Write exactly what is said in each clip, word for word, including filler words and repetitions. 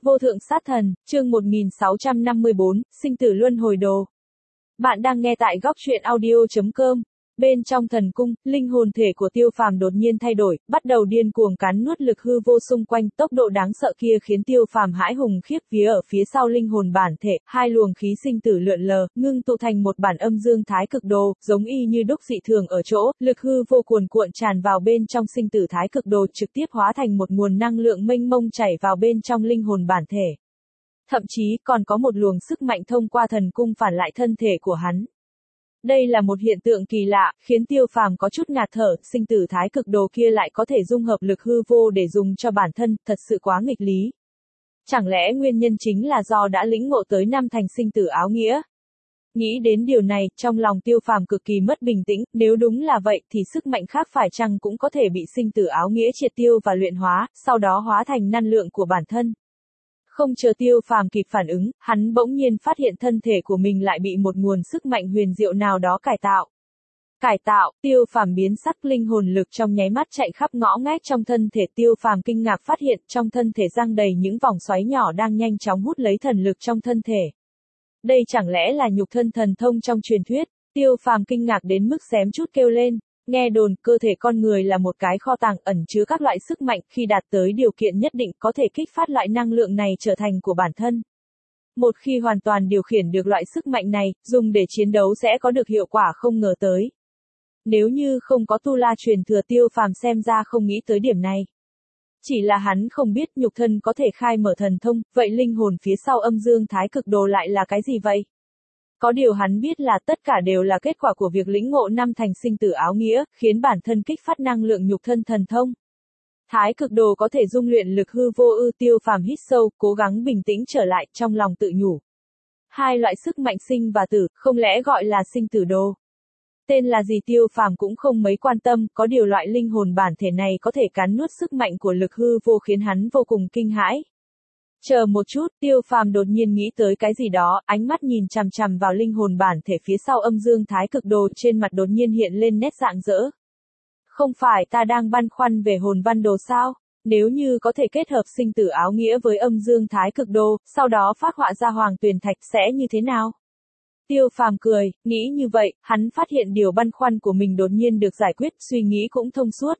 Vô thượng sát thần, chương một nghìn sáu trăm năm mươi bốn, sinh tử luân hồi đồ. Bạn đang nghe tại góc truyện audio.com. Bên trong thần cung, linh hồn thể của Tiêu Phàm đột nhiên thay đổi, bắt đầu điên cuồng cắn nuốt lực hư vô xung quanh, tốc độ đáng sợ kia khiến Tiêu Phàm hãi hùng khiếp vía. Ở phía sau linh hồn bản thể, hai luồng khí sinh tử lượn lờ, ngưng tụ thành một bản âm dương thái cực đồ, giống y như đúc dị thường ở chỗ, lực hư vô cuồn cuộn tràn vào bên trong sinh tử thái cực đồ, trực tiếp hóa thành một nguồn năng lượng mênh mông chảy vào bên trong linh hồn bản thể. Thậm chí còn có một luồng sức mạnh thông qua thần cung phản lại thân thể của hắn. Đây là một hiện tượng kỳ lạ, khiến Tiêu Phàm có chút ngạt thở, sinh tử thái cực đồ kia lại có thể dung hợp lực hư vô để dùng cho bản thân, thật sự quá nghịch lý. Chẳng lẽ nguyên nhân chính là do đã lĩnh ngộ tới năm thành sinh tử áo nghĩa? Nghĩ đến điều này, trong lòng Tiêu Phàm cực kỳ mất bình tĩnh, nếu đúng là vậy thì sức mạnh khác phải chăng cũng có thể bị sinh tử áo nghĩa triệt tiêu và luyện hóa, sau đó hóa thành năng lượng của bản thân. Không chờ Tiêu Phàm kịp phản ứng, hắn bỗng nhiên phát hiện thân thể của mình lại bị một nguồn sức mạnh huyền diệu nào đó cải tạo. Cải tạo, Tiêu Phàm biến sắc, linh hồn lực trong nháy mắt chạy khắp ngõ ngách trong thân thể. Tiêu Phàm kinh ngạc phát hiện trong thân thể giăng đầy những vòng xoáy nhỏ đang nhanh chóng hút lấy thần lực trong thân thể. Đây chẳng lẽ là nhục thân thần thông trong truyền thuyết? Tiêu Phàm kinh ngạc đến mức xém chút kêu lên. Nghe đồn, cơ thể con người là một cái kho tàng ẩn chứa các loại sức mạnh, khi đạt tới điều kiện nhất định có thể kích phát loại năng lượng này trở thành của bản thân. Một khi hoàn toàn điều khiển được loại sức mạnh này, dùng để chiến đấu sẽ có được hiệu quả không ngờ tới. Nếu như không có tu la truyền thừa, Tiêu Phàm xem ra không nghĩ tới điểm này. Chỉ là hắn không biết nhục thân có thể khai mở thần thông, vậy linh hồn phía sau âm dương thái cực đồ lại là cái gì vậy? Có điều hắn biết là tất cả đều là kết quả của việc lĩnh ngộ năm thành sinh tử áo nghĩa, khiến bản thân kích phát năng lượng nhục thân thần thông. Thái cực đồ có thể dung luyện lực hư vô ư? Tiêu Phàm hít sâu, cố gắng bình tĩnh trở lại, trong lòng tự nhủ. Hai loại sức mạnh sinh và tử, không lẽ gọi là sinh tử đồ? Tên là gì Tiêu Phàm cũng không mấy quan tâm, có điều loại linh hồn bản thể này có thể cắn nuốt sức mạnh của lực hư vô khiến hắn vô cùng kinh hãi. Chờ một chút, Tiêu Phàm đột nhiên nghĩ tới cái gì đó, ánh mắt nhìn chằm chằm vào linh hồn bản thể phía sau âm dương thái cực đồ, trên mặt đột nhiên hiện lên nét rạng rỡ. Không phải ta đang băn khoăn về hồn văn đồ sao? Nếu như có thể kết hợp sinh tử áo nghĩa với âm dương thái cực đồ, sau đó phát họa ra hoàng tuyền thạch sẽ như thế nào? Tiêu Phàm cười, nghĩ như vậy, hắn phát hiện điều băn khoăn của mình đột nhiên được giải quyết, suy nghĩ cũng thông suốt.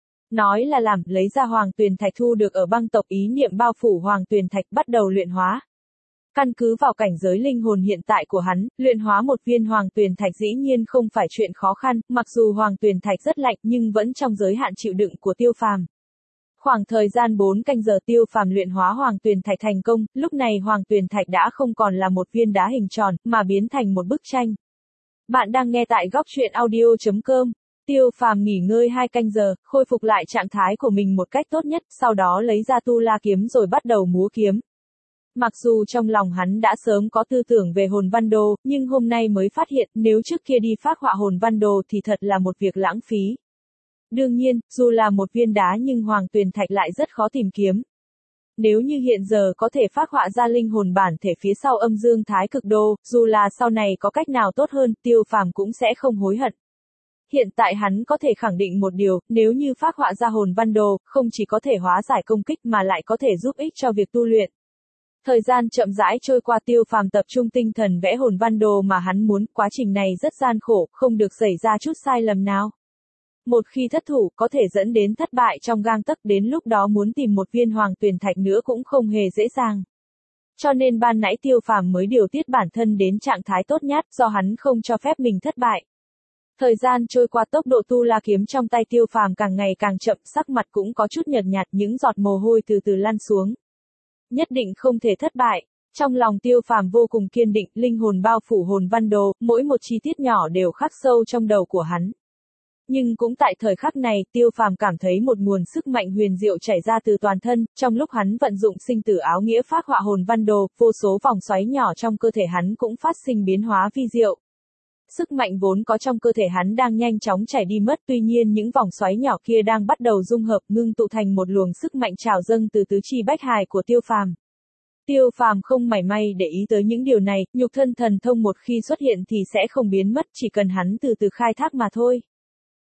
Nói là làm, lấy ra hoàng tuyền thạch thu được ở băng tộc, ý niệm bao phủ hoàng tuyền thạch bắt đầu luyện hóa. Căn cứ vào cảnh giới linh hồn hiện tại của hắn, luyện hóa một viên hoàng tuyền thạch dĩ nhiên không phải chuyện khó khăn, mặc dù hoàng tuyền thạch rất lạnh nhưng vẫn trong giới hạn chịu đựng của Tiêu Phàm. Khoảng thời gian bốn canh giờ Tiêu Phàm luyện hóa hoàng tuyền thạch thành công, lúc này hoàng tuyền thạch đã không còn là một viên đá hình tròn, mà biến thành một bức tranh. Bạn đang nghe tại góc truyện audio.com. Tiêu Phàm nghỉ ngơi hai canh giờ, khôi phục lại trạng thái của mình một cách tốt nhất, sau đó lấy ra tu la kiếm rồi bắt đầu múa kiếm. Mặc dù trong lòng hắn đã sớm có tư tưởng về hồn văn đồ, nhưng hôm nay mới phát hiện, nếu trước kia đi phác họa hồn văn đồ thì thật là một việc lãng phí. Đương nhiên, dù là một viên đá nhưng hoàng tuyền thạch lại rất khó tìm kiếm. Nếu như hiện giờ có thể phác họa ra linh hồn bản thể phía sau âm dương thái cực đồ, dù là sau này có cách nào tốt hơn, Tiêu Phàm cũng sẽ không hối hận. Hiện tại hắn có thể khẳng định một điều, nếu như phác họa ra hồn văn đồ, không chỉ có thể hóa giải công kích mà lại có thể giúp ích cho việc tu luyện. Thời gian chậm rãi trôi qua, Tiêu Phàm tập trung tinh thần vẽ hồn văn đồ mà hắn muốn, quá trình này rất gian khổ, không được xảy ra chút sai lầm nào. Một khi thất thủ, có thể dẫn đến thất bại trong gang tấc, đến lúc đó muốn tìm một viên hoàng tuyền thạch nữa cũng không hề dễ dàng. Cho nên ban nãy Tiêu Phàm mới điều tiết bản thân đến trạng thái tốt nhất, do hắn không cho phép mình thất bại. Thời gian trôi qua, tốc độ tu la kiếm trong tay Tiêu Phàm càng ngày càng chậm, sắc mặt cũng có chút nhợt nhạt, những giọt mồ hôi từ từ lăn xuống. Nhất định không thể thất bại. Trong lòng Tiêu Phàm vô cùng kiên định, linh hồn bao phủ hồn văn đồ, mỗi một chi tiết nhỏ đều khắc sâu trong đầu của hắn. Nhưng cũng tại thời khắc này, Tiêu Phàm cảm thấy một nguồn sức mạnh huyền diệu chảy ra từ toàn thân, trong lúc hắn vận dụng sinh tử áo nghĩa phác họa hồn văn đồ, vô số vòng xoáy nhỏ trong cơ thể hắn cũng phát sinh biến hóa vi diệu. Sức mạnh vốn có trong cơ thể hắn đang nhanh chóng chảy đi mất, tuy nhiên những vòng xoáy nhỏ kia đang bắt đầu dung hợp, ngưng tụ thành một luồng sức mạnh trào dâng từ tứ chi bách hài của Tiêu Phàm. Tiêu Phàm không mảy may để ý tới những điều này, nhục thân thần thông một khi xuất hiện thì sẽ không biến mất, chỉ cần hắn từ từ khai thác mà thôi.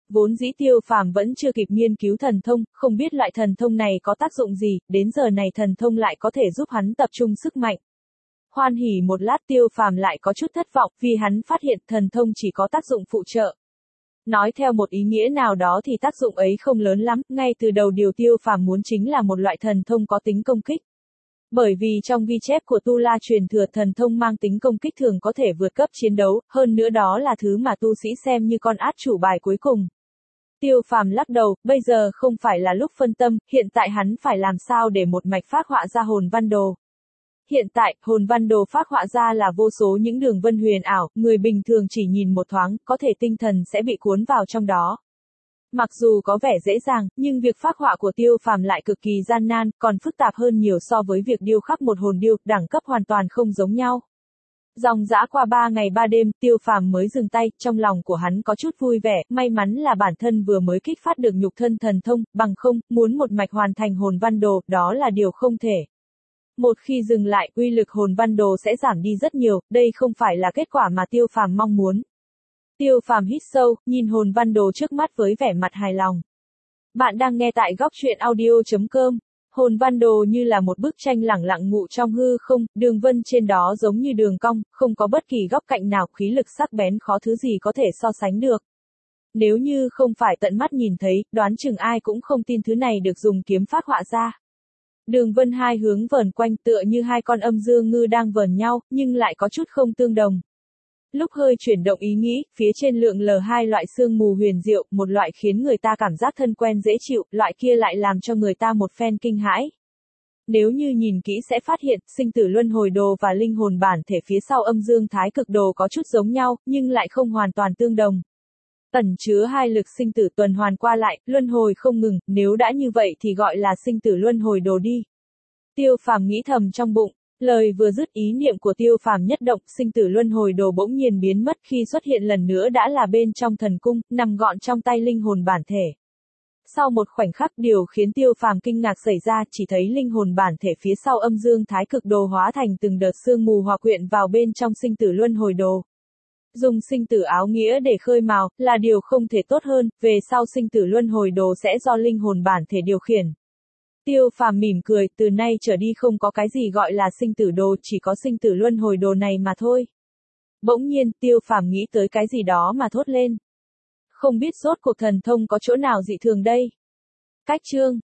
Vốn dĩ Tiêu Phàm vẫn chưa kịp nghiên cứu thần thông, không biết loại thần thông này có tác dụng gì, đến giờ này thần thông lại có thể giúp hắn tập trung sức mạnh. Hoan hỉ một lát Tiêu Phàm lại có chút thất vọng, vì hắn phát hiện thần thông chỉ có tác dụng phụ trợ. Nói theo một ý nghĩa nào đó thì tác dụng ấy không lớn lắm, ngay từ đầu điều Tiêu Phàm muốn chính là một loại thần thông có tính công kích. Bởi vì trong ghi chép của Tu La truyền thừa thần thông mang tính công kích thường có thể vượt cấp chiến đấu, hơn nữa đó là thứ mà tu sĩ xem như con át chủ bài cuối cùng. Tiêu Phàm lắc đầu, bây giờ không phải là lúc phân tâm, hiện tại hắn phải làm sao để một mạch phác họa ra hồn văn đồ. Hiện tại, hồn văn đồ phác họa ra là vô số những đường vân huyền ảo, người bình thường chỉ nhìn một thoáng, có thể tinh thần sẽ bị cuốn vào trong đó. Mặc dù có vẻ dễ dàng, nhưng việc phác họa của Tiêu Phàm lại cực kỳ gian nan, còn phức tạp hơn nhiều so với việc điêu khắc một hồn điêu, đẳng cấp hoàn toàn không giống nhau. Dòng dã qua ba ngày ba đêm, Tiêu Phàm mới dừng tay, trong lòng của hắn có chút vui vẻ, may mắn là bản thân vừa mới kích phát được nhục thân thần thông, bằng không, muốn một mạch hoàn thành hồn văn đồ, đó là điều không thể. Một khi dừng lại, uy lực hồn văn đồ sẽ giảm đi rất nhiều, đây không phải là kết quả mà Tiêu Phàm mong muốn. Tiêu Phàm hít sâu, nhìn hồn văn đồ trước mắt với vẻ mặt hài lòng. Bạn đang nghe tại góc truyện audio chấm com. Hồn văn đồ như là một bức tranh lẳng lặng ngụ trong hư không, đường vân trên đó giống như đường cong, không có bất kỳ góc cạnh nào, khí lực sắc bén khó thứ gì có thể so sánh được. Nếu như không phải tận mắt nhìn thấy, đoán chừng ai cũng không tin thứ này được dùng kiếm phác họa ra. Đường vân hai hướng vờn quanh tựa như hai con âm dương ngư đang vờn nhau, nhưng lại có chút không tương đồng. Lúc hơi chuyển động ý nghĩ, phía trên lượn lờ hai loại sương mù huyền diệu, một loại khiến người ta cảm giác thân quen dễ chịu, loại kia lại làm cho người ta một phen kinh hãi. Nếu như nhìn kỹ sẽ phát hiện, sinh tử luân hồi đồ và linh hồn bản thể phía sau âm dương thái cực đồ có chút giống nhau, nhưng lại không hoàn toàn tương đồng. Ẩn chứa hai lực sinh tử tuần hoàn qua lại, luân hồi không ngừng, nếu đã như vậy thì gọi là sinh tử luân hồi đồ đi. Tiêu Phàm nghĩ thầm trong bụng. Lời vừa dứt ý niệm của Tiêu Phàm nhất động, sinh tử luân hồi đồ bỗng nhiên biến mất, khi xuất hiện lần nữa đã là bên trong thần cung, nằm gọn trong tay linh hồn bản thể. Sau một khoảnh khắc, điều khiến Tiêu Phàm kinh ngạc xảy ra, chỉ thấy linh hồn bản thể phía sau âm dương thái cực đồ hóa thành từng đợt sương mù hòa quyện vào bên trong sinh tử luân hồi đồ. Dùng sinh tử áo nghĩa để khơi mào, là điều không thể tốt hơn, về sau sinh tử luân hồi đồ sẽ do linh hồn bản thể điều khiển. Tiêu Phàm mỉm cười, từ nay trở đi không có cái gì gọi là sinh tử đồ, chỉ có sinh tử luân hồi đồ này mà thôi. Bỗng nhiên, Tiêu Phàm nghĩ tới cái gì đó mà thốt lên. Không biết rốt cuộc thần thông có chỗ nào dị thường đây? Cách chương